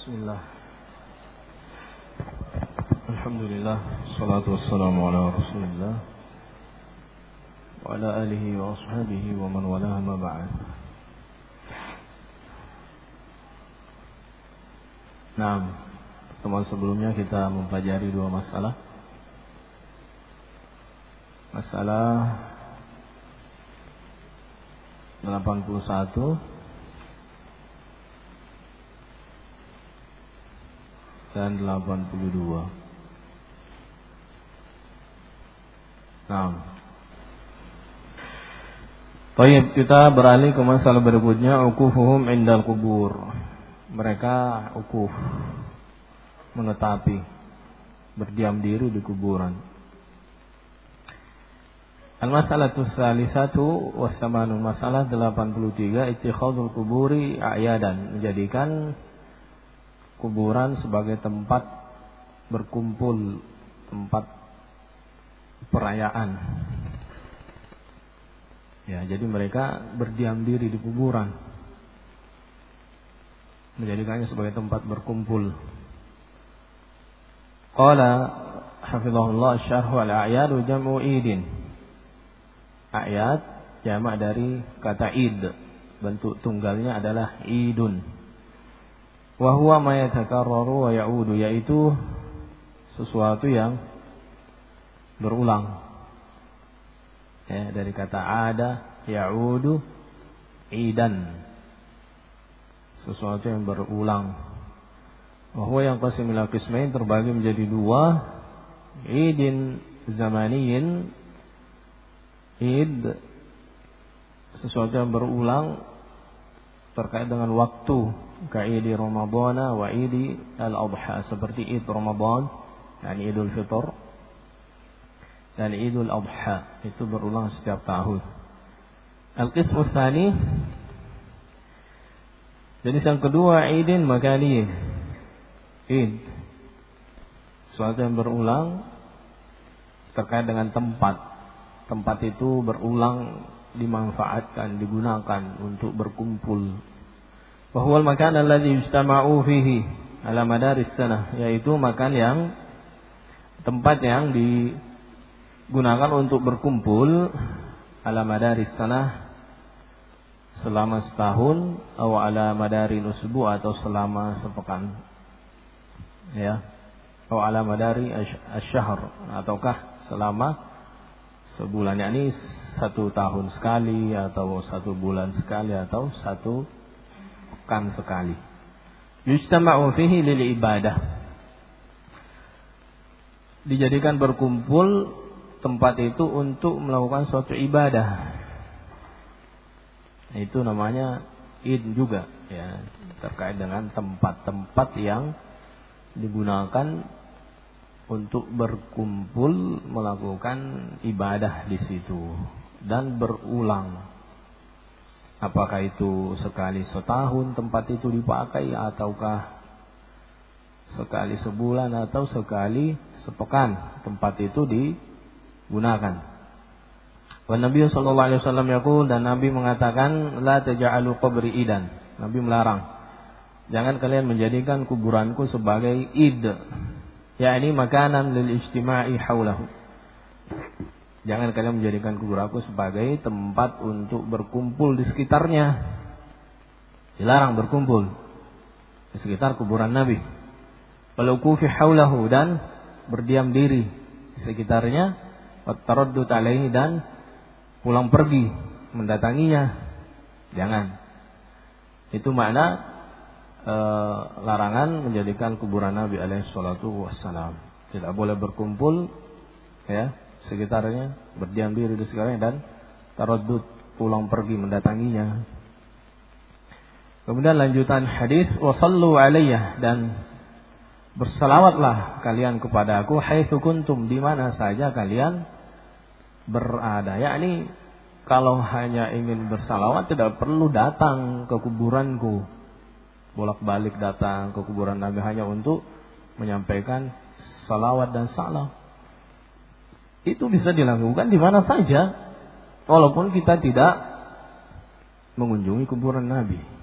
Bismillah. Alhamdulillah, salatu wassalamu ala Rasulillah wa ala alihi wa ashabihi wa man walaha ma ba'd. Nah, pertemuan sebelumnya kita mempelajari dua masalah. Masalah 81 dan 82. Nah, baik, kita beralih ke masalah berikutnya, uqufuhum indal kubur. Mereka uquf, menetapi, berdiam diri di kuburan. Al-mas'alatu tsalitsatu wa tsamanun, masalah 83, ittikhadul kuburi a'yadan, menjadikan kuburan sebagai tempat berkumpul, tempat perayaan. Ya, jadi mereka berdiam diri di kuburan, menjadikannya sebagai tempat berkumpul. Qala hafizahullah syarhu al-a'yadu jam'u idin. A'yad jamak dari kata id, bentuk tunggalnya adalah idun. Wa huwa ma yatakarraru wa ya'udu, yaitu sesuatu yang berulang. Ya, dari kata ada, ya'udu, idan, sesuatu yang berulang. Wa huwa yang qasim ila qismain, terbagi menjadi dua. Idin zamaniyin, id sesuatu yang berulang terkait dengan waktu, ka'idi Ramadhan wa idi al-adha, seperti id Ramadan, yakni Idul Fitr, dan Idul Adha, itu berulang setiap tahun. Al-qismu tsani, jenis yang kedua, idin makani, id sesuatu yang berulang terkait dengan tempat. Tempat itu berulang dimanfaatkan, digunakan untuk berkumpul. Wa huwal makan alladzi yujtama'u fihi ala madaris sanah, yaitu makan yang, tempat yang digunakan untuk berkumpul ala madaris sanah, selama setahun, atau ala madari usbu, atau selama sepekan, ya, atau ala madari asy-syahr, ataukah selama sebulan, yakni 1 tahun sekali, atau 1 bulan sekali, atau 1 pekan sekali. Yujtama'u fihi lil ibadah, dijadikan berkumpul tempat itu untuk melakukan suatu ibadah. Itu namanya id juga, ya, terkait dengan tempat-tempat yang digunakan untuk berkumpul melakukan ibadah di situ dan berulang. Apakah itu sekali setahun tempat itu dipakai, ataukah sekali sebulan, atau sekali sepekan tempat itu digunakan. Wa Nabi sallallahu alaihi wasallam yaqul, dan Nabi mengatakan, la taj'alu qabri idan. Nabi melarang, jangan kalian menjadikan kuburanku sebagai id, yakni makanan lil ijtima'i haulahu. Jangan kalian menjadikan kuburanku sebagai tempat untuk berkumpul di sekitarnya. Dilarang berkumpul di sekitar kuburan Nabi. Waluqufi haulahu, dan berdiam diri di sekitarnya. Wattaraddud alaihi, dan pulang pergi mendatanginya. Jangan. Itu makna larangan menjadikan kuburan Nabi alaihi salatu wassalam. Tidak boleh berkumpul, ya, sekitarnya, berdiam diri di sekitarnya, dan taraddud, pulang pergi mendatanginya. Kemudian lanjutan hadis, wa sallu alayya, dan bersalawatlah kalian kepada aku, haitsu kuntum, di mana saja kalian berada. Yakni kalau hanya ingin bersalawat tidak perlu datang ke kuburanku, bolak-balik datang ke kuburan Nabi hanya untuk menyampaikan salawat dan salam. Itu bisa dilakukan di mana saja, walaupun kita tidak mengunjungi kuburan Nabi.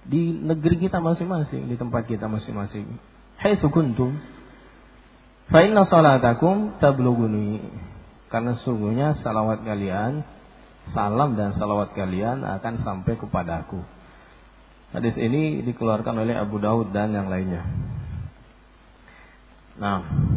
di negeri kita masing-masing, di tempat kita masing-masing. Haitsu kuntum fa inna salatakum tablughuni. Karena sesungguhnya salawat kalian, salam dan salawat kalian akan sampai kepadaku. Hadis ini dikeluarkan oleh Abu Daud dan yang lainnya. Nah,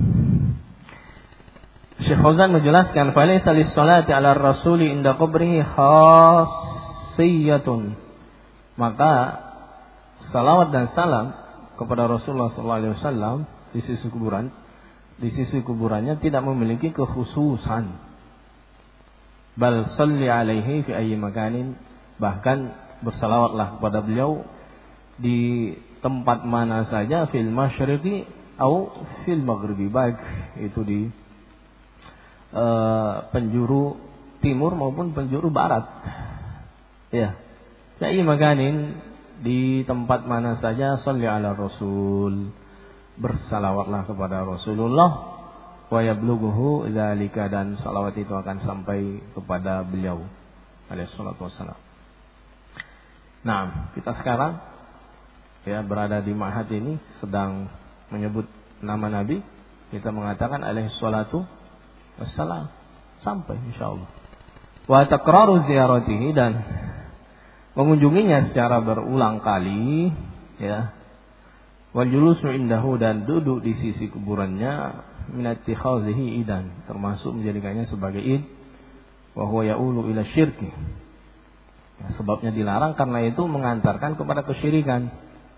Syekh Fauzan menjelaskan, "Falaysa lis-salati 'ala ar-rasuli inda qabrihi khassiyatun." Maka salawat dan salam kepada Rasulullah SAW di sisi kuburannya tidak memiliki kekhususan. Bal salli alaihi fi ayyi makanin, bahkan bersalawatlah kepada beliau di tempat mana saja, fil masyriqi au fil maghribi, baik itu di penjuru timur maupun penjuru barat. Ya. Fi ayyi makanin, di tempat mana saja, salli ala rasul, bersalawatlah kepada Rasulullah, wa yablughu dzalika, dan salawat itu akan sampai kepada beliau alaihi salatu wassalam. Nah, kita sekarang ya berada di ma'had ini sedang menyebut nama Nabi, kita mengatakan alaihi salatu wassalam, sampai insyaallah. Wa takraru ziyaratihi, dan mengunjunginya secara berulang kali, ya. Wal julusu indahu, dan duduk di sisi kuburannya, min ittikhadhihi idan, termasuk menjadikannya sebagai id, wa huwa ya'ulu ila syirki. Ya, sebabnya dilarang karena itu mengantarkan kepada kesyirikan.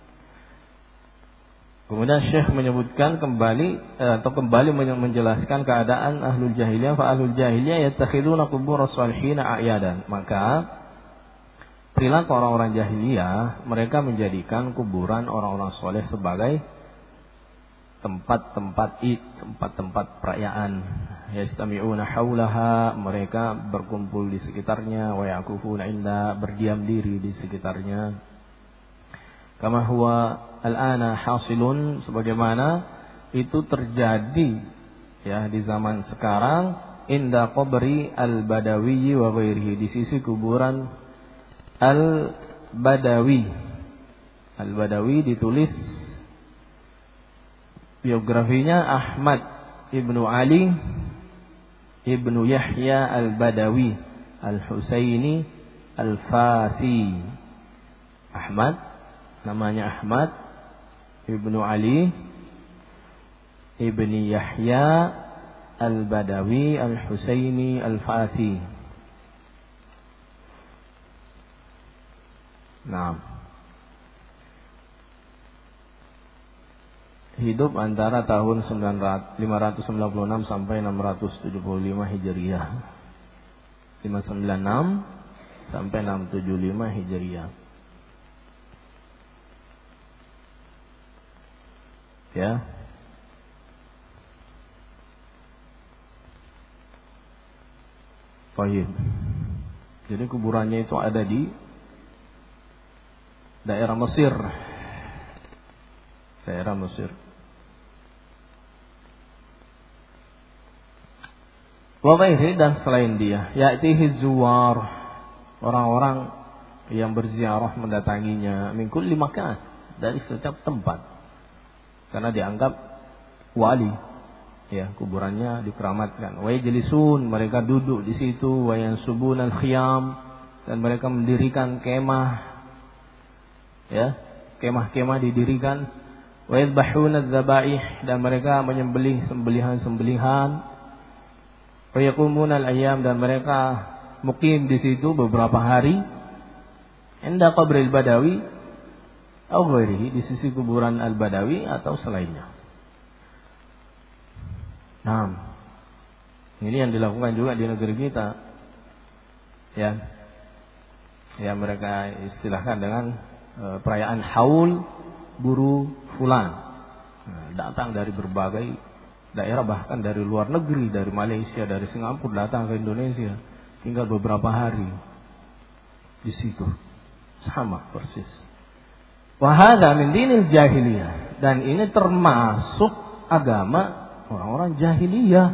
Kemudian Syekh menyebutkan kembali menjelaskan keadaan ahlul jahiliyah. Fa ahlul jahiliyah yattakhiduna qubur as-salihin a'yadan. Maka perilaku orang-orang jahiliyah, mereka menjadikan kuburan orang-orang soleh sebagai tempat-tempat tempat-tempat perayaan. Yastami'una haulaha, mereka berkumpul di sekitarnya, wa yaqufuna inda, berdiam diri di sekitarnya. Kama huwa al-ana hasilun, sebagaimana itu terjadi ya di zaman sekarang, inda qabri al-badawi wa ghairihi, di sisi kuburan al-badawi. Al-badawi ditulis biografinya Ahmad ibnu Ali ibnu Yahya al-Badawi al-Husaini al-Fasi. Ahmad, namanya Ahmad ibnu Ali ibni Yahya al-Badawi al-Husaini al-Fasi. Nah, hidup antara tahun 596 sampai 675 Hijriah. 596 sampai 675 Hijriah. Ya. Baik. Jadi kuburannya itu ada di daerah Mesir. Daerah Mesir. Wa ghairi, dan selain dia, ya'tihi zuwar, orang-orang yang berziarah mendatanginya, min kulli makan, dari setiap tempat. Karena dianggap wali, ya, kuburannya dikeramatkan. Wa yajlisun, mereka duduk di situ, wa yansubun al-khiyam, dan mereka mendirikan kemah, ya, kemah-kemah didirikan. Wa yadhbahuna adz-dzabaih, dan mereka menyembelih sembelihan-sembelihan. Wa yaqumuna al-ayyam, dan mereka mukim di situ beberapa hari. Inda qabril badawi atau ghairihi, di sisi kuburan al-Badawi atau selainnya. Nah, ini yang dilakukan juga di negeri kita. Ya. Ya, mereka istilahkan dengan perayaan haul buru fulan. Nah, datang dari berbagai daerah, bahkan dari luar negeri, dari Malaysia, dari Singapura, datang ke Indonesia, tinggal beberapa hari di situ. Sama persis. Wa hadza min dinil jahiliyah, dan ini termasuk agama orang-orang jahiliyah.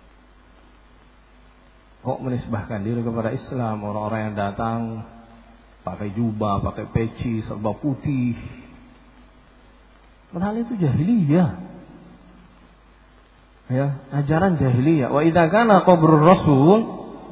Kok menisbahkan diri kepada Islam, orang-orang yang datang pakai jubah, pakai peci, serba putih. Padahal itu jahiliyah. Ya, ajaran jahiliyah. Wa idza kana qabrur rasul,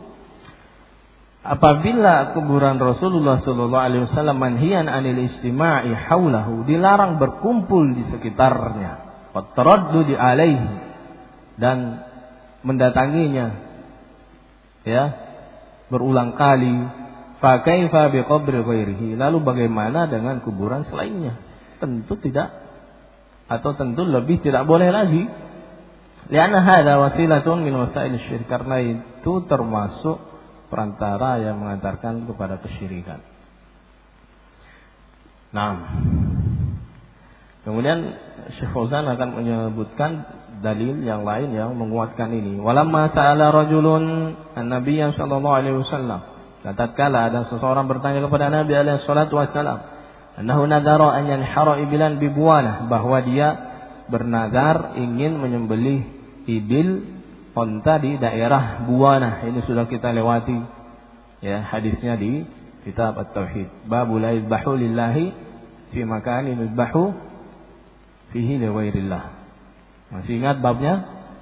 apabila kuburan Rasulullah sallallahu alaihi wasallam manhiyan anil istima'i haulahu, dilarang berkumpul di sekitarnya, wa taraddudi alaihi, dan mendatanginya, ya, berulang kali. Fa kaifa bi qabri ghairihi, lalu bagaimana dengan kuburan selainnya? Tentu tidak, atau tentu lebih tidak boleh lagi. Lianna hadza wasilatun min wasail syirik, karena itu termasuk perantara yang mengantarkan kepada kesyirikan. Nah, kemudian Syekh Fauzan akan menyebutkan dalil yang lain yang menguatkan ini. Walamma sa'ala rajulun an-nabiy sallallahu alaihi wasallam, tatkala ada seseorang bertanya kepada Nabi alaihi salatu wasallam, annahu nadara an yanhara ibilan bi Buwanah, bahwa dia bernazar ingin menyembelih ibil, onta di daerah Buwanah. Ini sudah kita lewati, ya, hadisnya di kitab At-Tauhid. Babul la yadhbahu lillahi fi makanin yadhbahu fihi li ghairillah. Masih ingat babnya?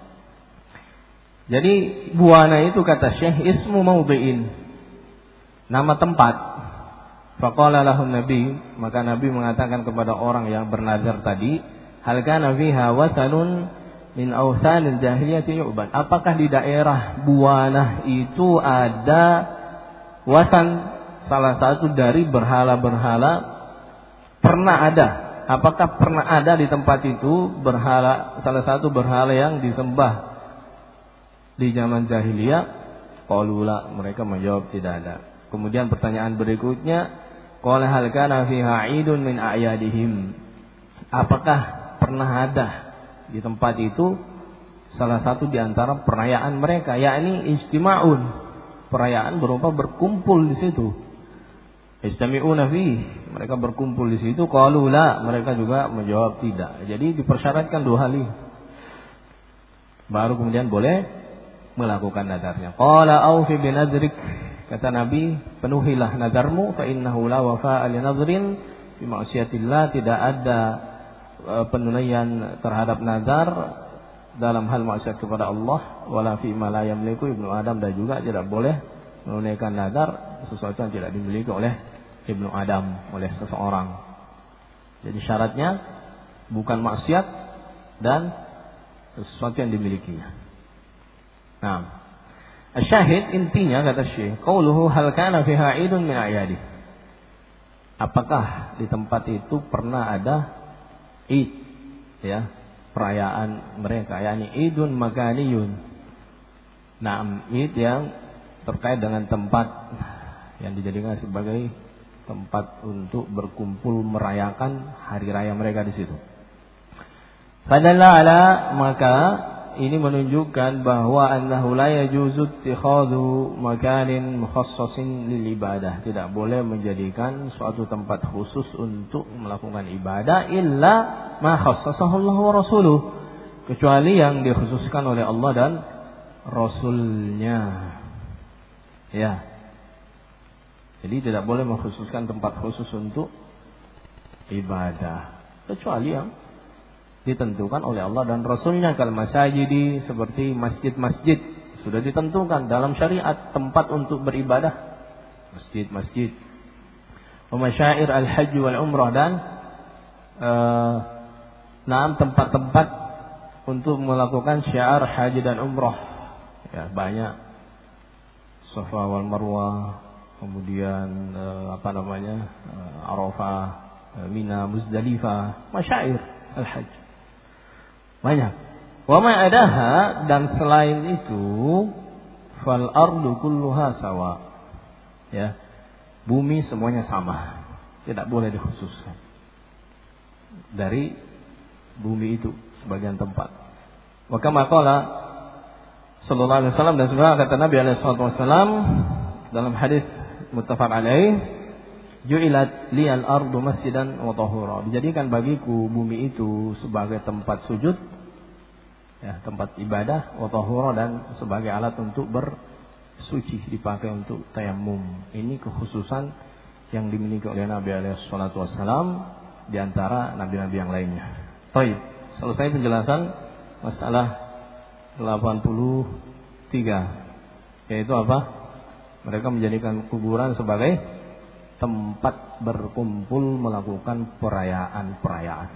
Jadi Buwanah itu kata Syekh ismu maudhi'in, nama tempat. Faqala lahu Nabi, maka Nabi mengatakan kepada orang yang bernazar tadi, hal kana fiha wasanun min awsanil jahiliyati yu'bad, apakah di daerah Buwanah itu ada wasan, salah satu dari berhala-berhala? Pernah ada. Apakah pernah ada di tempat itu berhala, salah satu berhala yang disembah di zaman jahiliyah? Qalu la, mereka menjawab tidak ada. Kemudian pertanyaan berikutnya, qala hal kana fiha 'idun min a'yadihim, apakah pernah ada di tempat itu salah satu di antara perayaan mereka, yakni ijtima'un, perayaan berupa berkumpul di situ. Istami'una fi, mereka berkumpul di situ. Qalu la, mereka juga menjawab tidak. Jadi dipersyaratkan dua hal ini, baru kemudian boleh melakukan nadarnya. Qala aufi bi nadrik, kata Nabi, penuhilah nadarmu, fa innahu la wafa'a li nadrin bi ma'siyatillah, tidak ada penunaian terhadap nazar dalam hal maksiat kepada Allah. Wala fi ma la yamliku ibnu Adam, dan juga tidak boleh menunaikan nazar sesuatu yang tidak dimiliki oleh ibnu Adam, oleh seseorang. Jadi syaratnya bukan maksiat dan sesuatu yang dimilikinya. Nah, asyahid, intinya kata Syekh, qauluhu hal kana fiha 'idun min a'yadi, apakah di tempat itu pernah ada id, ya, perayaan mereka, yakni idun makaniyun. Nah, id yang terkait dengan tempat yang dijadikan sebagai tempat untuk berkumpul merayakan hari raya mereka di situ. Fadalla ala, maka ini menunjukkan bahwa annahu la yajuzu ittikhadhu makanin mukhassasin lil ibadah, tidak boleh menjadikan suatu tempat khusus untuk melakukan ibadah illa ma khassasahu Allah wa rasuluh, kecuali yang dikhususkan oleh Allah dan Rasulnya, ya. Jadi tidak boleh mengkhususkan tempat khusus untuk ibadah, kecuali yang ditentukan oleh Allah dan Rasulnya. Kal masajidi, seperti masjid-masjid, sudah ditentukan dalam syariat tempat untuk beribadah, masjid-masjid. Wa masyair al-hajj wal umrah, dan tempat-tempat untuk melakukan syiar haji dan umrah, ya, banyak. Safa wal Marwah, kemudian Arafah, Mina, Muzdalifah, masyair al-hajj, banyak. Wa ma'adaha, dan selain itu, fal ardu kulluha sawa, ya, bumi semuanya sama, tidak boleh dikhususkan dari bumi itu sebagian tempat. Wa kama qala sallallahu alaihi wasallam, dan sebagaimana kata Nabi alaihi wasallam dalam hadis muttafaq alaih, ju'ilat liyal ardu masjidan wa tahura, dijadikan bagiku bumi itu sebagai tempat sujud, ya, tempat ibadah, wa tahura, dan sebagai alat untuk bersuci, dipakai untuk tayammum. Ini kekhususan yang dimiliki oleh Nabi alaihi salatu wassalam di antara nabi-nabi yang lainnya. Baik, selesai penjelasan masalah 83, yaitu apa? Mereka menjadikan kuburan sebagai tempat berkumpul melakukan perayaan-perayaan.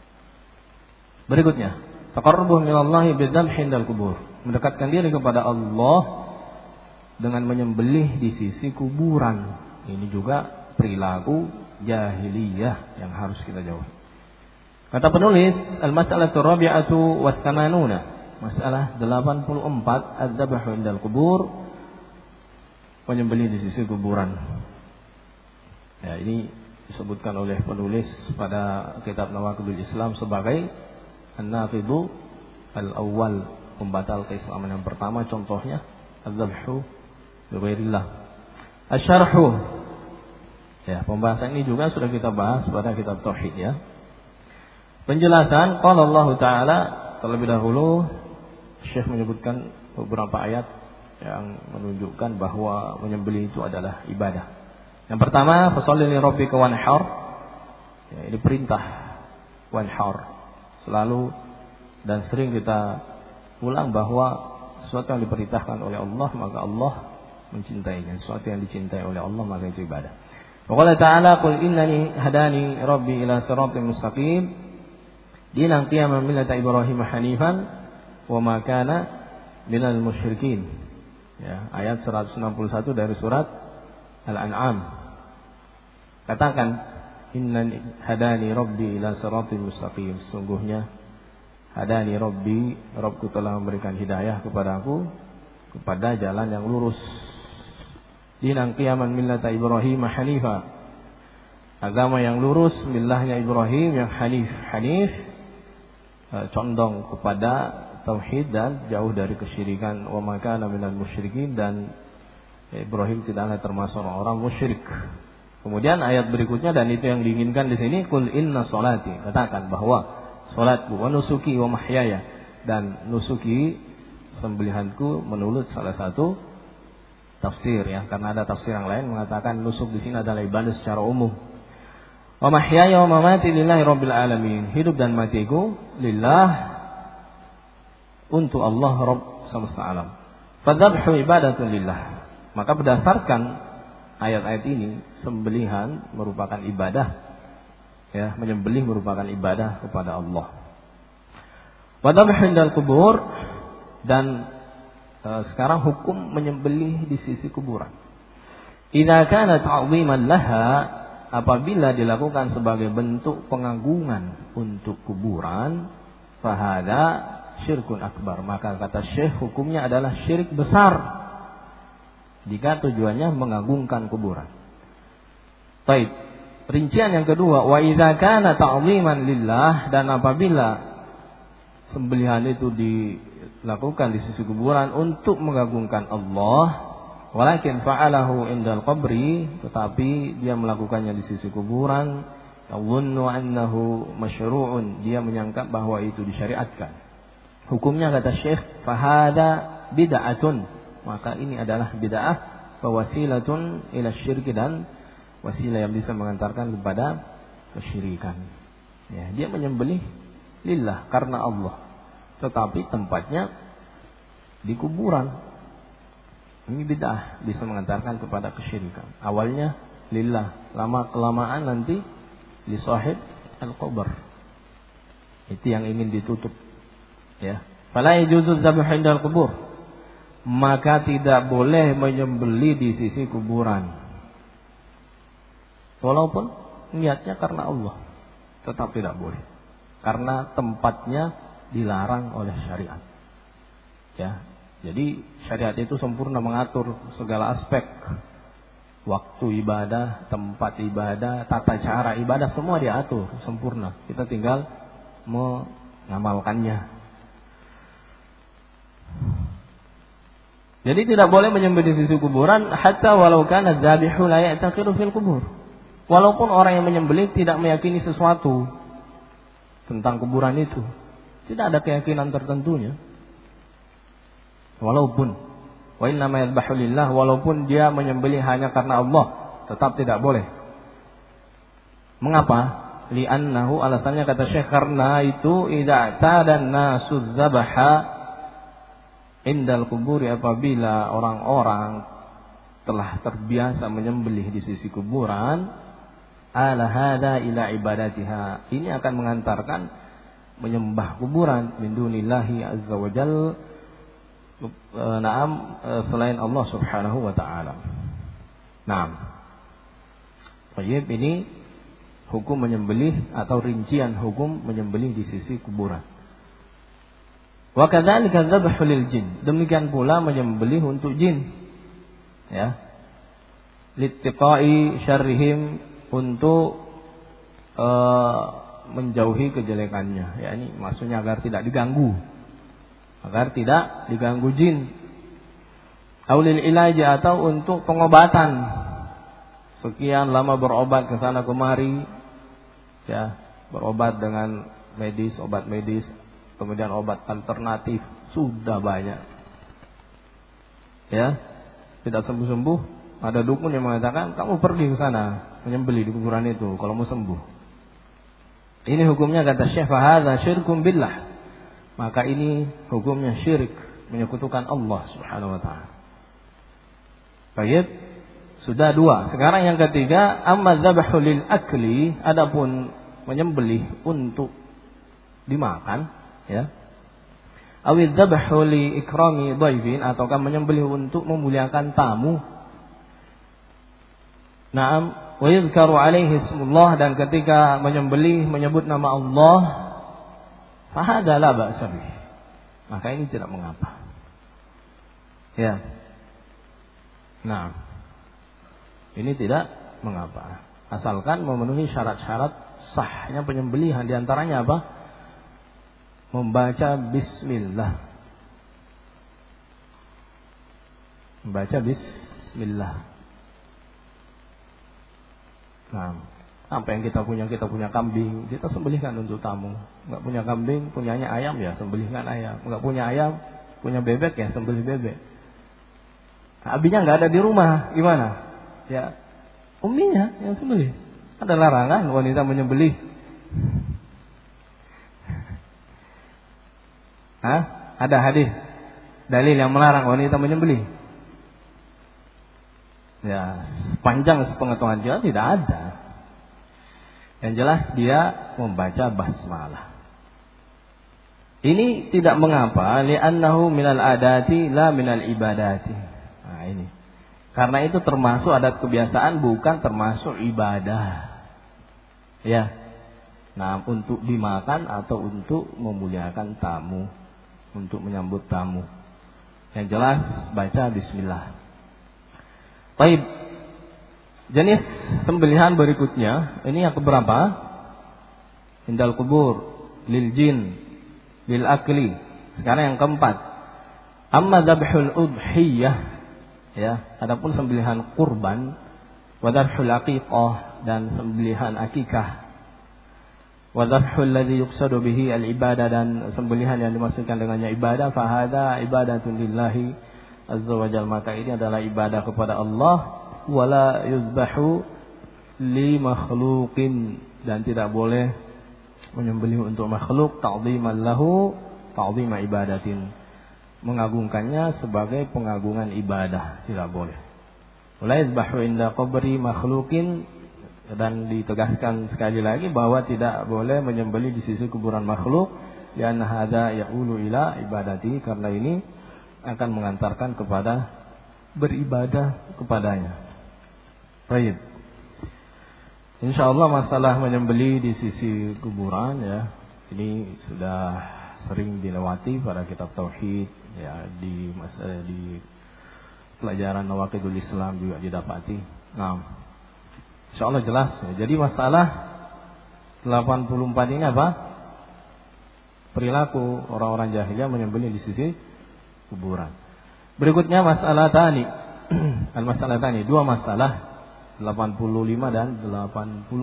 Berikutnya, taqarrubuh minallahi bidzabhi indal kubur, mendekatkan diri kepada Allah dengan menyembelih di sisi kuburan. Ini juga perilaku jahiliyah yang harus kita jauhi. Kata penulis, al-mas'alatu rabi'atu wa tsamanuna, masalah 84, adzabhu indal kubur, menyembelih di sisi kuburan. Ya, ini disebutkan oleh penulis pada kitab Nawaqidul Islam sebagai an-naqidu al-awwal, pembatal keislaman yang pertama. Contohnya adzabhu bi ghairillah. Asy-syarhu, ya, pembahasan ini juga sudah kita bahas pada kitab tauhid, ya. Penjelasan, qala Allah Ta'ala, terlebih dahulu Syekh menyebutkan beberapa ayat yang menunjukkan bahwa menyembelih itu adalah ibadah. Yang pertama, fasholli li rabbika wanhar. Ya, ini perintah wanhar. Selalu dan sering kita ulang bahwa sesuatu yang diperintahkan oleh Allah maka Allah mencintainya. Sesuatu yang dicintai oleh Allah maka itu ibadah. Wa qala ta'ala, qul innani hadani rabbi ila siratin mustaqim dinan qiyaman millata Ibrahim hanifan wa ma kana minal musyrikin. Ya, ayat 161 dari surat Al-An'am. Katakan, innani hadani rabbi ila siratin mustaqim. Sungguhnya hadani rabbi, Rabbku telah memberikan hidayah kepadaku kepada jalan yang lurus. Dinan qiyaman millata Ibrahim hanifa, agama yang lurus, millahnya Ibrahim yang hanif. Hanif condong kepada tauhid dan jauh dari kesyirikan. Wa ma kana minal musyrikin, dan Ibrahim tidaklah termasuk orang musyrik. Kemudian ayat berikutnya, dan itu yang diinginkan di sini, qul inna sholati, katakan bahwa salatku, wa nusuki wa mahyaya, dan nusuki sembelihanku menurut salah satu tafsir, ya, karena ada tafsir yang lain mengatakan nusuk di sini adalah ibadah secara umum. Wa mahyaya wa mamati lillahi rabbil alamin, hidup dan matiku lillah, untuk Allah Rabb semesta alam. Fadzabhu ibadatun lillah, maka berdasarkan ayat-ayat ini sembelihan merupakan ibadah, ya, menyembelih merupakan ibadah kepada Allah. Wadzabhu indal kubur, dan sekarang hukum menyembelih di sisi kuburan. Idza kana ta'ziman laha, apabila dilakukan sebagai bentuk pengagungan untuk kuburan, fahada syirkun akbar, maka kata Syekh hukumnya adalah syirik besar jika tujuannya mengagungkan kuburan. Baik, rincian yang kedua, wa idza kana ta'ziman lillah, dan apabila sembelihan itu dilakukan di sisi kuburan untuk mengagungkan Allah, walakin fa'alahu indal qabri, tetapi dia melakukannya di sisi kuburan, yadhunnu annahu masyru'un, dia menyangka bahwa itu disyariatkan. Hukumnya kata Syekh, fahada bid'atun, maka ini adalah bid'ah, wasilatun ila syirki, dan wasilah yang bisa mengantarkan kepada kesyirikan. Ya, dia menyembelih lillah karena Allah, tetapi tempatnya di kuburan. Ini bid'ah, bisa mengantarkan kepada kesyirikan. Awalnya lillah, lama kelamaan nanti li sahib al-qabr. Itu yang ingin ditutup. Ya, fala yajuzu dzabhu indal qubur, maka tidak boleh menyembelih di sisi kuburan. Walaupun niatnya karena Allah, tetap tidak boleh, karena tempatnya dilarang oleh syariat. Ya, jadi syariat itu sempurna mengatur segala aspek, waktu ibadah, tempat ibadah, tata cara ibadah, semua diatur sempurna. Kita tinggal mengamalkannya. Jadi tidak boleh menyembelih di sisi kuburan, hatta walau kana dzabihu la ya'taqidu fil kubur. Walaupun orang yang menyembelih tidak meyakini sesuatu tentang kuburan itu, tidak ada keyakinan tertentunya. Walaupun wa inna ma yadhbahu lillah, walaupun dia menyembelih hanya karena Allah, tetap tidak boleh. Mengapa? Li'annahu, alasannya kata Syekh, karena itu idza ta'adan nasu dzabaha indal kuburi, apabila orang-orang telah terbiasa menyembelih di sisi kuburan, ala hada ila ibadatiha, ini akan mengantarkan menyembah kuburan min dunillahi azza wa jal, selain Allah subhanahu wa ta'ala. Naam. Baik, ini hukum menyembelih atau rincian hukum menyembelih di sisi kuburan. Wa kadzalika dzabhu lil jin, demikian pula menyembelih untuk jin. Ya. Littiqai syarrihim, untuk menjauhi kejelekannya. Ya, ini maksudnya agar tidak diganggu. Agar tidak diganggu jin. Aulil ilaji, atau untuk pengobatan. Sekian lama berobat ke sana kemari, ya, berobat dengan medis, obat medis, kemudian obat alternatif sudah banyak, ya, tidak sembuh-sembuh. Ada dukun yang mengatakan kamu pergi ke sana menyembelih di kuburan itu kalau mau sembuh. Ini hukumnya kata Syekh, fahadza syirkum billah, maka ini hukumnya syirik, menyekutukan Allah subhanahu wa ta'ala. Baik, sudah dua. Sekarang yang ketiga, amma dzabhu lil akli, adapun menyembelih untuk dimakan, ya. Awi dzabhu li ikrami dhaifin, ataukah menyembelih untuk memuliakan tamu. Naam, wa yuzkaru alaihi ismullah, dan ketika menyembelih menyebut nama Allah, fa hadza la ba'sa bih, maka ini tidak mengapa. Ya. Nah, ini tidak mengapa, asalkan memenuhi syarat-syarat sahnya penyembelihan. Di antaranya apa? Membaca bismillah. Membaca bismillah. Nah, apa yang kita punya kambing, kita sembelihkan untuk tamu. Enggak punya kambing, punyanya ayam, ya sembelihkan ayam. Enggak punya ayam, punya bebek, ya sembelih bebek. Abinya enggak ada di rumah, gimana? Ya, umminya yang sembelih. Ada larangan wanita menyembelih. Ada hadis dalil yang melarang wanita menyembelih? Ya, sepanjang sepengetahuan dia tidak ada. Yang jelas dia membaca basmalah. Ini tidak mengapa, li'annahu minal adati la minal ibadati. Nah, ini. Karena itu termasuk adat kebiasaan, bukan termasuk ibadah. Ya. Nah, untuk dimakan atau untuk memuliakan tamu, untuk menyambut tamu. Yang jelas baca bismillah. Baik. Jenis sembelihan berikutnya, ini yang keberapa? Indal kubur, lil jin, lil akli. Sekarang yang keempat. Amma dzabhul udhiyah, ya, adapun sembelihan kurban, wa dzabhul aqiqah, dan sembelihan akikah, wa dzabhul ladzi yuqsadu bihi al ibadah, dan sembelihan yang dimaksudkan dengannya ibadah, fa hadza ibadatun lillahi azza wa jalla, maka ini adalah ibadah kepada Allah. Wala yuzbahu li makhluqin, dan tidak boleh menyembelih untuk makhluk, ta'dhiman lahu ta'dhima ibadatin, mengagungkannya sebagai pengagungan ibadah, tidak boleh. Wala yuzbahu inda qabri makhluqin, dan ditegaskan sekali lagi bahwa tidak boleh menyembelih di sisi kuburan makhluk, lianna hadza ya'ulu ila ibadati, karena ini akan mengantarkan kepada beribadah kepadanya. Baik. Insyaallah masalah menyembelih di sisi kuburan, ya, ini sudah sering dilewati pada kitab tauhid, ya, di pelajaran Nawaqidul Islam juga didapati. Nah, insyaallah jelas, ya. Jadi masalah 84 ini apa? Perilaku orang-orang jahiliyah menyembelih di sisi kuburan. Berikutnya masalah tani. Al-masalah tani, dua masalah, 85 dan 86.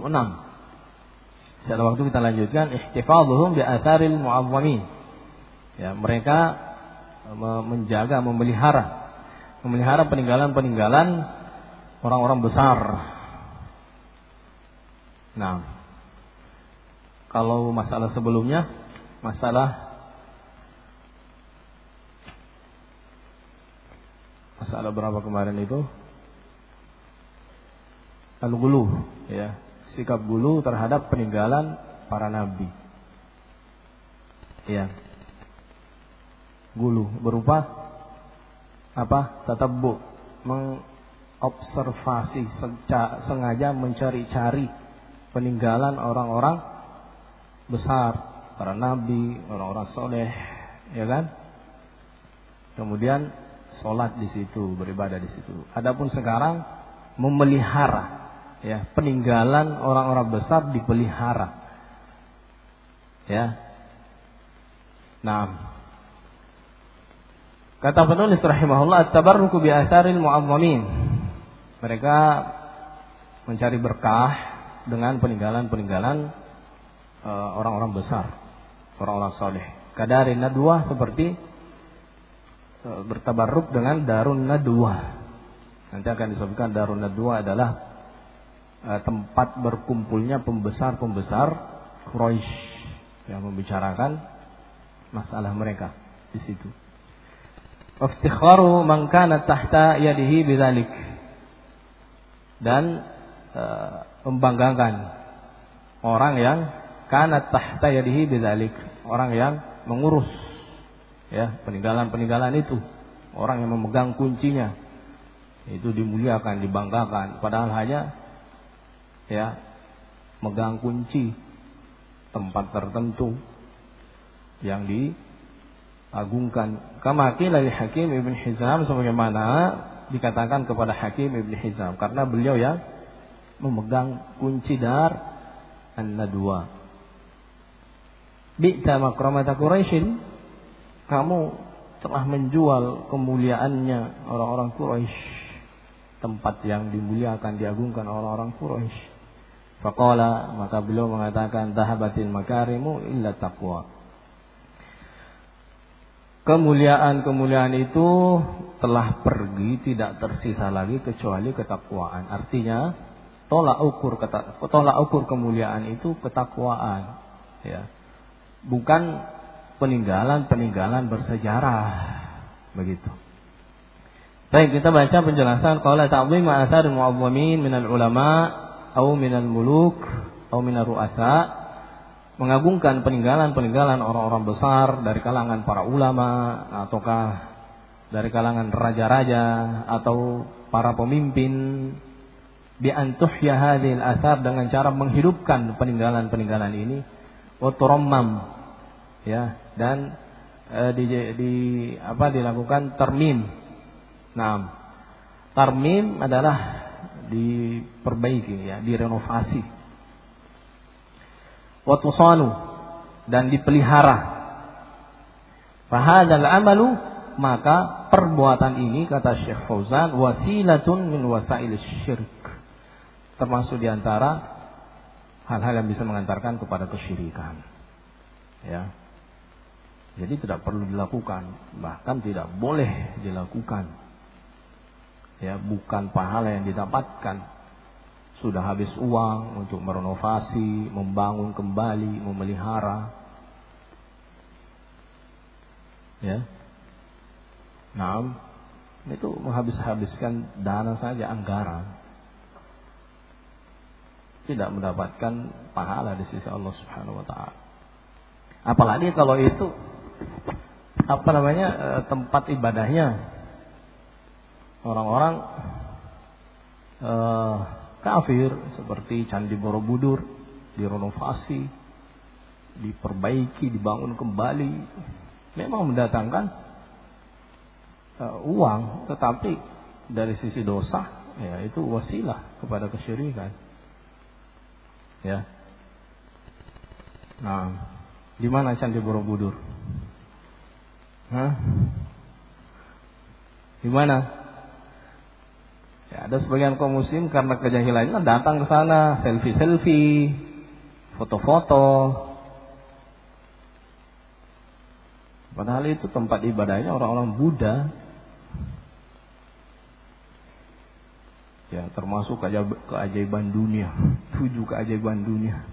Setelah waktu kita lanjutkan ihtifadzuhum bi atharil mu'azzamin. Ya, mereka menjaga, memelihara peninggalan-peninggalan orang-orang besar. Nah, kalau masalah sebelumnya, masalah berapa kemarin itu? Al-ghulu, ya, sikap ghulu terhadap peninggalan para nabi. Ya. Ghulu berupa apa? Tatabbu, mengobservasi, sengaja mencari-cari peninggalan orang-orang besar, para nabi, orang-orang soleh, ya kan? Kemudian sholat di situ, beribadah di situ. Adapun sekarang memelihara, ya, peninggalan orang-orang besar dipelihara, ya. Nah, kata penulis rahimahullah, at-tabarruku bi atharil mu'azzamin. Mereka mencari berkah dengan peninggalan-peninggalan orang-orang besar, orang-orang soleh. Kadarin nadwah, seperti bertabarruk dengan Darun Nadwah. Nanti akan disebutkan Darun Nadwah adalah tempat berkumpulnya pembesar-pembesar Quraisy yang membicarakan masalah mereka di situ. Iftikharu man kana tahta yadihi bidzalik, dan membanggakan orang yang kana tahta yadihi bidzalik, orang yang mengurus, ya, peninggalan-peninggalan itu, orang yang memegang kuncinya, itu dimuliakan, dibanggakan, padahal hanya, ya, megang kunci tempat tertentu yang diagungkan. Kama qila li Hakim Ibn Hizam, sebagaimana dikatakan kepada Hakim Ibn Hizam, karena beliau yang memegang kunci Dar An-Nadwa. Bi'ta makramata Quraisyin, kamu telah menjual kemuliaannya orang-orang Quraisy, tempat yang dimuliakan, diagungkan orang-orang Quraisy. Faqala, maka beliau mengatakan, dhahabatil makarimu illa taqwa. Kemuliaan-kemuliaan itu telah pergi, tidak tersisa lagi kecuali ketakwaan. Artinya tolak ukur kemuliaan itu ketakwaan, ya. Bukan peninggalan-peninggalan bersejarah, begitu. Baik, kita baca penjelasan qala ta'zim athar mu'azzamin minal ulama au minal muluk au minar ru'asa. Mengagungkan peninggalan-peninggalan orang-orang besar dari kalangan para ulama, ataukah dari kalangan raja-raja atau para pemimpin, bi an tuhya hadhil athar, dengan cara menghidupkan peninggalan-peninggalan ini, wa turammam, ya, dan dilakukan tarmim. Nah, tarmim adalah diperbaiki, ya, direnovasi. Wa tusanu, dan dipelihara. Fahadzal amalu, maka perbuatan ini, kata Syekh Fauzan, wasilatun min wasail syirk, termasuk diantara hal-hal yang bisa mengantarkan kepada kesyirikan, ya. Jadi tidak perlu dilakukan, bahkan tidak boleh dilakukan, ya. Bukan pahala yang didapatkan. Sudah habis uang untuk merenovasi, membangun kembali, memelihara, ya. Nah, itu menghabiskan dana saja, anggaran, tidak mendapatkan pahala di sisi Allah Subhanahu wa taala. Apalagi kalau itu tempat ibadahnya orang-orang kafir, seperti Candi Borobudur, direnovasi, diperbaiki, dibangun kembali, memang mendatangkan uang, tetapi dari sisi dosa, ya, itu wasilah kepada kesyirikan, ya. Nah, di mana Candi Borobudur? Di mana? Ya, ada sebagian kaum muslim karena kejahilannya datang ke sana, selfie-selfie, foto-foto. Padahal itu tempat ibadahnya orang-orang Buddha. Ya, termasuk keajaiban dunia, 7 keajaiban dunia.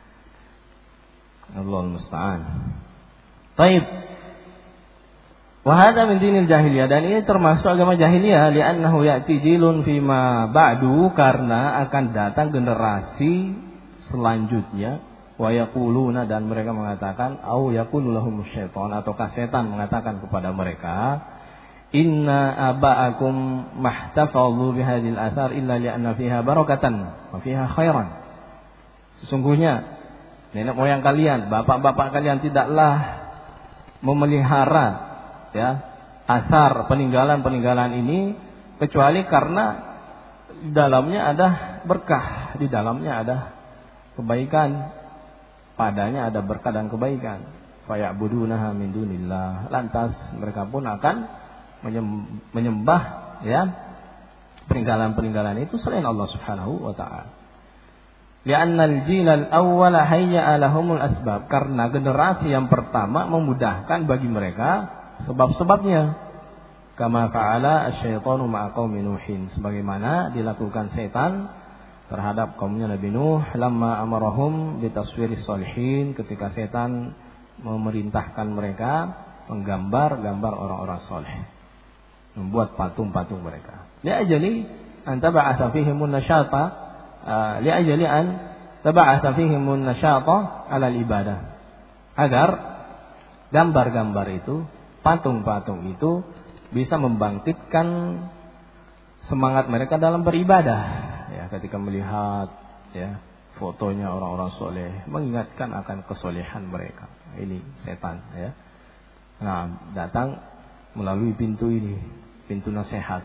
Allahul musta'an. Baik. Wa hadza min dinil jahiliyah, dan ini termasuk agama jahiliyah, li'annahu ya'ti jilun fima ba'du, karena akan datang generasi selanjutnya, wa yaquluna, dan mereka mengatakan, au yaqulu lahum syaitan, ataukah setan mengatakan kepada mereka, inna aba'akum mahtafadhu bihadhil athar illa li'anna fiha barakatan wa fiha khairan. Sesungguhnya nenek moyang kalian, bapak-bapak kalian tidaklah memelihara, ya, asar peninggalan-peninggalan ini kecuali karena di dalamnya ada berkah, di dalamnya ada kebaikan, padanya ada berkah dan kebaikan. Faya'budunaha min dunillah. Lantas mereka pun akan menyembah, ya, peninggalan-peninggalan itu selain Allah Subhanahu wa taala. Li'annal jilal awwal hayya'a lahumul asbab, karena generasi yang pertama memudahkan bagi mereka sebab-sebabnya. Kama fa'ala asy-syaitanu ma'a qaumi Nuhin, sebagaimana dilakukan setan terhadap kaumnya Nabi Nuh, lamma amarahum bitaswiris sholihin, ketika setan memerintahkan mereka menggambar-gambar orang-orang saleh, membuat patung-patung mereka. Li'ajali an tab'atha fihimun nasyata, li'ajali an tab'atha fihimun nasyata 'ala al-ibadah, agar gambar-gambar itu, patung-patung itu bisa membangkitkan semangat mereka dalam beribadah. Ya, ketika melihat, ya, fotonya orang-orang soleh, mengingatkan akan kesolehan mereka. Ini setan, ya. Nah, datang melalui pintu ini, pintu nasihat.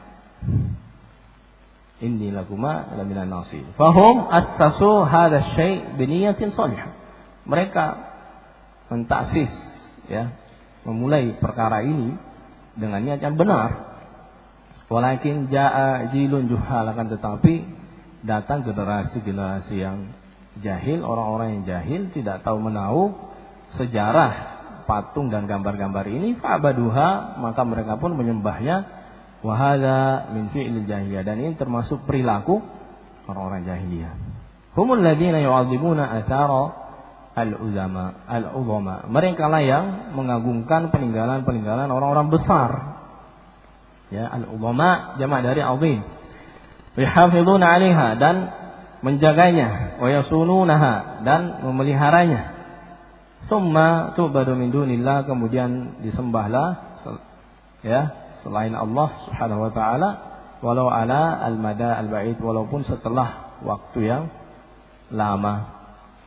Inni lakuma laminan nasih. Fahum assasu hadha syai' biniyatin salihah. Mereka mentaksis, ya, memulai perkara ini dengan niat yang benar. Walakin jaa jilun juhal, akan tetapi datang generasi-generasi yang jahil, orang-orang yang jahil, tidak tahu menahu sejarah patung dan gambar-gambar ini, fa'abaduha, maka mereka pun menyembahnya. Wa hadza min fi'lil jahiliyah, dan ini termasuk perilaku orang-orang jahiliyah. Humul ladzina yu'adzimuna athara al-uzama. Mereka lah yang mengagungkan peninggalan-peninggalan orang-orang besar. Ya, al-uzama jamak dari azim. Yahafizuna 'alaiha, dan menjaganya, wa yasununaha, dan memeliharanya. Tsumma tu'badu min dunillah, kemudian disembahlah, ya, selain Allah Subhanahu wa taala, walau ala al-mada al-ba'id, walaupun setelah waktu yang lama.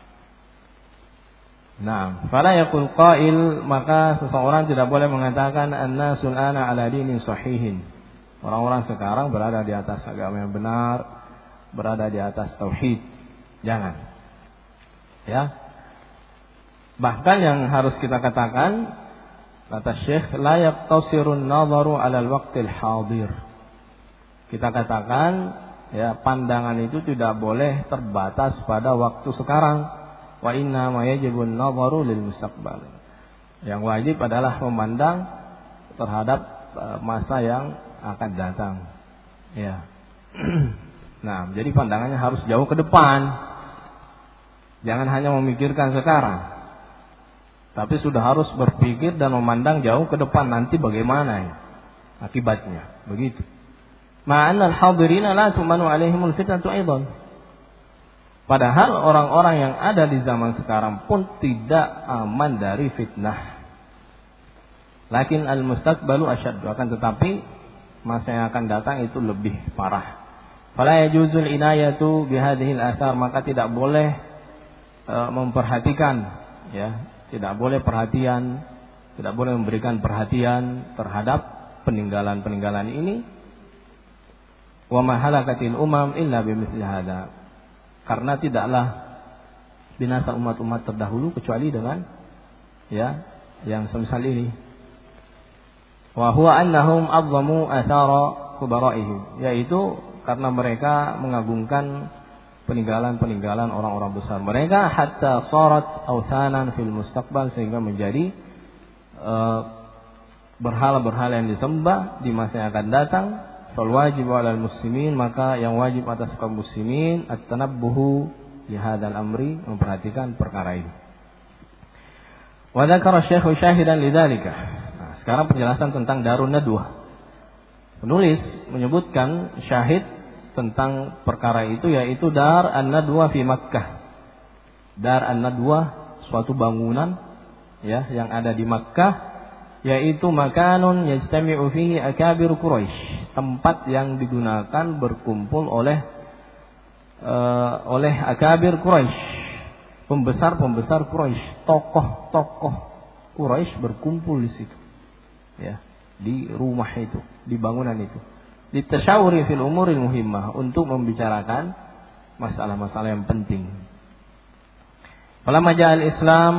Nah, fala yaqul qail, maka seseorang tidak boleh mengatakan annasul ana ala dinin sahihin. Orang-orang sekarang berada di atas agama yang benar, berada di atas tauhid. Jangan. Ya. Bahkan yang harus kita katakan, kata Syekh, la yaqtasirun nadharu 'ala al-waqtil hadir. Kita katakan, ya, pandangan itu tidak boleh terbatas pada waktu sekarang. Wa inna ma yajibun nadharu lil mustaqbal. Yang wajib adalah memandang terhadap masa yang akan datang. Ya. Nah, jadi pandangannya harus jauh ke depan. Jangan hanya memikirkan sekarang, tapi sudah harus berpikir dan memandang jauh ke depan, nanti bagaimana ya akibatnya. Begitu. Ma'anal hadirina la tumanu alaihimul fitnatu aidan. Padahal orang-orang yang ada di zaman sekarang pun tidak aman dari fitnah. Lakin al-mustaqbalu asyaddu, akan tetapi masa yang akan datang itu lebih parah. Fala yajuzul inayatu bihadhil athar, maka tidak boleh memperhatikan, ya, tidak boleh perhatian, tidak boleh memberikan perhatian terhadap peninggalan-peninggalan ini. Wa ma halakatil umam illa bimithli hadza, karena tidaklah binasa umat-umat terdahulu kecuali dengan, ya, yang semisal ini. Wa huwa annahum azzamu athara kubara'ihim, yaitu karena mereka mengagungkan peninggalan-peninggalan orang-orang besar mereka, hatta sarat awthanan fil mustaqbal, sehingga menjadi berhala-berhala yang disembah di masa yang akan datang. fal wajib 'alal muslimin, maka yang wajib atas kaum muslimin at-tanabbuhu li hadzal amri, memperhatikan perkara ini. Wa dzakara Syekh syahidan lidzalika. Nah, sekarang penjelasan tentang Darun Nadwah. Penulis menyebutkan syahid tentang perkara itu, yaitu Dar An-Nadwah fi Makkah. Dar An-Nadwah, suatu bangunan ya yang ada di Makkah, yaitu makanun yajtami'u fihi akabir Quraisy, tempat yang digunakan berkumpul oleh akabir Quraisy, pembesar-pembesar Quraisy, tokoh-tokoh Quraisy berkumpul di situ. Ya, di rumah itu, di bangunan itu. Ditasyawuri fil umuril muhimmah, untuk membicarakan masalah-masalah yang penting. Falamma ja'al Islam,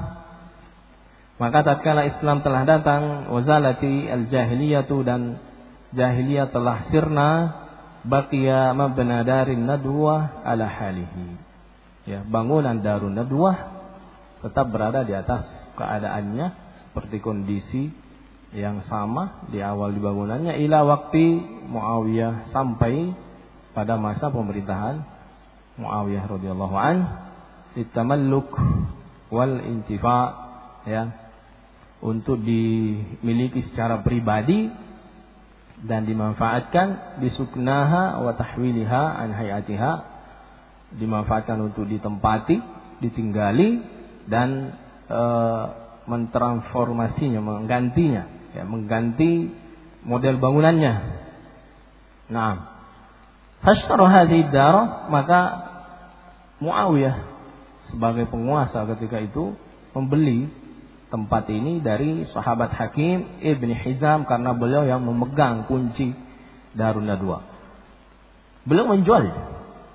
maka tatkala Islam telah datang, wazalati al-jahiliyatu, dan jahiliyah telah sirna, baqiya mabna darin nadwah ala halihi. Ya, bangunan Darun Nadwah tetap berada di atas keadaannya, seperti kondisi yang sama di awal dibangunannya, ila waktu Muawiyah, sampai pada masa pemerintahan Muawiyah radhiyallahu an, litamalluk wal intifa, ya, untuk dimiliki secara pribadi dan dimanfaatkan, bisuknaha wa tahwiliha an hayatiha, dimanfaatkan untuk ditempati, ditinggali, dan mentransformasinya, menggantinya, ya, mengganti model bangunannya. Nah, fashtara hadhihi dar, maka Muawiyah sebagai penguasa ketika itu membeli tempat ini dari sahabat Hakim Ibn Hizam, karena beliau yang memegang kunci Darun Nadwah. Beliau menjual.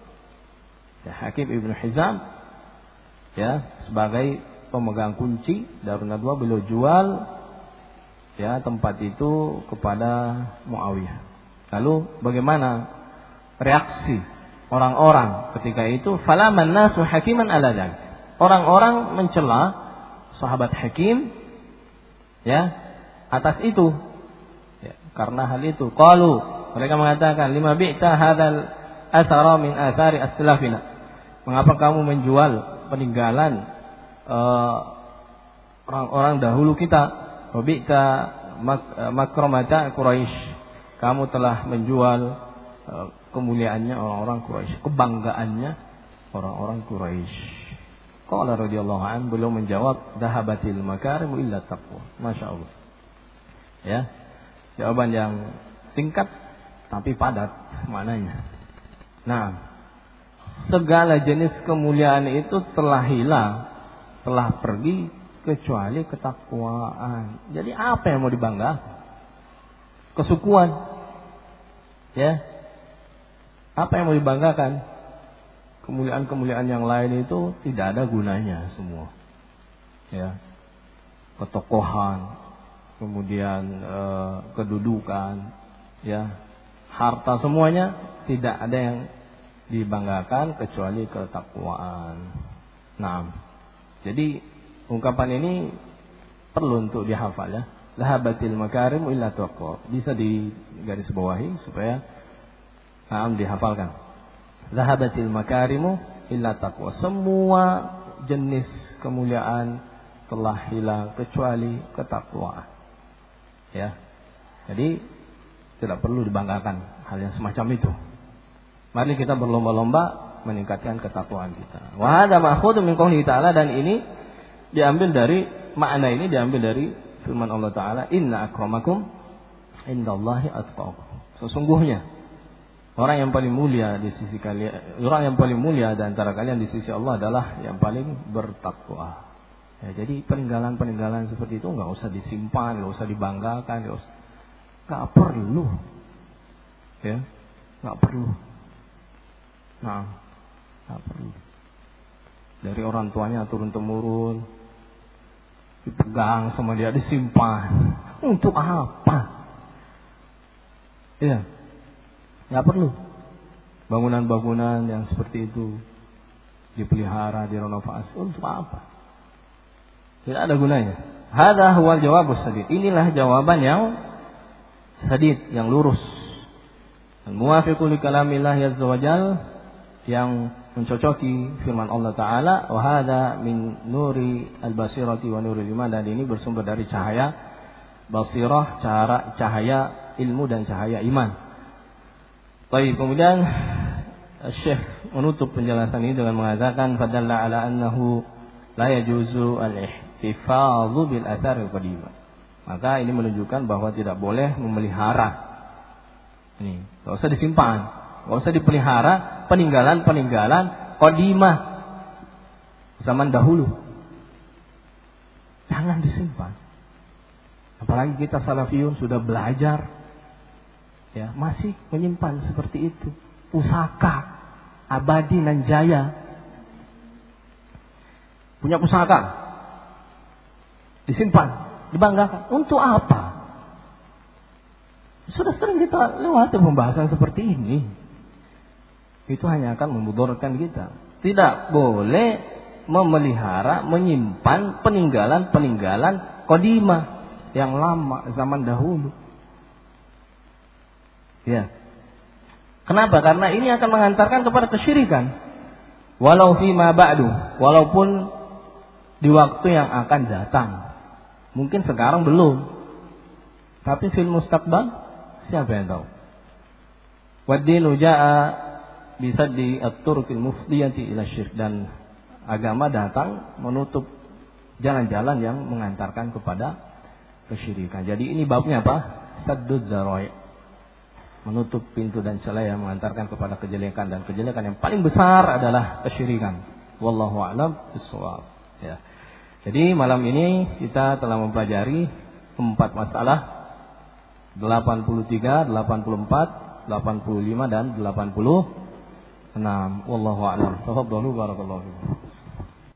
Ya, Hakim Ibn Hizam, ya, sebagai pemegang kunci Darun Nadwah, beliau jual, ya, tempat itu kepada Muawiyah. Lalu bagaimana reaksi orang-orang ketika itu? Falaman nasu hakiman ala dzalik. Orang-orang mencela sahabat Hakim, ya, atas itu. Ya, karena hal itu, qalu, mereka mengatakan, lima bi'ta hadzal athara min athari as-salafina. Mengapa kamu menjual peninggalan orang-orang dahulu kita? Wabi'ta makramata Quraisy. Kamu telah menjual kemuliaannya orang-orang Quraisy, kebanggaannya orang-orang Quraisy. Qala radhiyallahu an, beliau menjawab, dhahabatil makarim illa taqwa. Masya Allah. Ya, jawaban yang singkat tapi padat maknanya. Nah, segala jenis kemuliaan itu telah hilang, telah pergi, kecuali ketakwaan. Jadi apa yang mau dibanggakan? Kesukuan, ya. Apa yang mau dibanggakan? Kemuliaan-kemuliaan yang lain itu tidak ada gunanya semua. Ya, ketokohan, kemudian kedudukan, ya, harta, semuanya tidak ada yang dibanggakan kecuali ketakwaan. Nah, jadi ungkapan ini perlu untuk dihafal, ya. Lahabatil makarim illa taqwa. Bisa digaris bawahi supaya dihafalkan. Lahabatil makarimu illa taqwa. Semua jenis kemuliaan telah hilang kecuali ketakwaan. Ya. Jadi tidak perlu dibanggakan hal yang semacam itu. Mari kita berlomba-lomba meningkatkan ketakwaan kita. Wa hadza ma'khudun min qouli ta'ala, dan ini diambil dari makna ini diambil dari firman Allah Ta'ala, inna akramakum indallahi atqakum. Sesungguhnya orang yang paling mulia di sisi kalian, orang yang paling mulia di antara kalian di sisi Allah adalah yang paling bertakwa. Ya, jadi peninggalan-peninggalan seperti itu enggak usah disimpan, enggak usah dibanggakan, enggak perlu. Ya, enggak perlu. Nah, enggak perlu. Dari orang tuanya turun-temurun, dipegang sama dia, disimpan. Untuk apa? Ya, nggak perlu. Bangunan-bangunan yang seperti itu dipelihara, direnovasi, untuk apa? Tidak ada gunanya. Hadza huwal jawabus sadid. Inilah jawaban yang sadid, yang lurus. Al-muwafiqu li kalamillah azza wajal, yang mencocoki firman Allah Ta'ala. Wa hadha min nuri al-basirati wa nuril iman, dan ini bersumber dari cahaya basirah, cahaya ilmu dan cahaya iman. Baik, kemudian Syekh menutup penjelasan ini dengan mengatakan fadalla ala annahu la yajuzu al-ihtifadhu bil athar al-qadimah. Maka ini menunjukkan bahwa tidak boleh memelihara. Ini, enggak usah disimpan, enggak usah dipelihara peninggalan-peninggalan qadimah zaman dahulu. Jangan disimpan. Apalagi kita salafiyun sudah belajar, ya, masih menyimpan seperti itu. Pusaka abadi nan jaya. Punya pusaka, disimpan, dibanggakan. Untuk apa? Sudah sering kita lewati pembahasan seperti ini. Itu hanya akan memudaratkan kita. Tidak boleh memelihara, menyimpan peninggalan-peninggalan qadimah yang lama, zaman dahulu. Ya. Kenapa? Karena ini akan mengantarkan kepada kesyirikan. Walau fima ba'du, walaupun di waktu yang akan datang. Mungkin sekarang belum, tapi fil mustaqbal siapa yang tahu? Wad-dinu jaa'a bisaddi at-turuqil mufdiyati ila syirk, dan agama datang menutup jalan-jalan yang mengantarkan kepada kesyirikan. Jadi ini babnya apa? Saddud dzara'i. Menutup pintu dan celah yang mengantarkan kepada kejelekan, dan kejelekan yang paling besar adalah kesyirikan. Wallahu a'lam bishawab. Ya. Jadi malam ini kita telah mempelajari 4 masalah, 83, 84, 85 dan 86. Wallahu a'lam. Tafadhalu barakallahu fikum.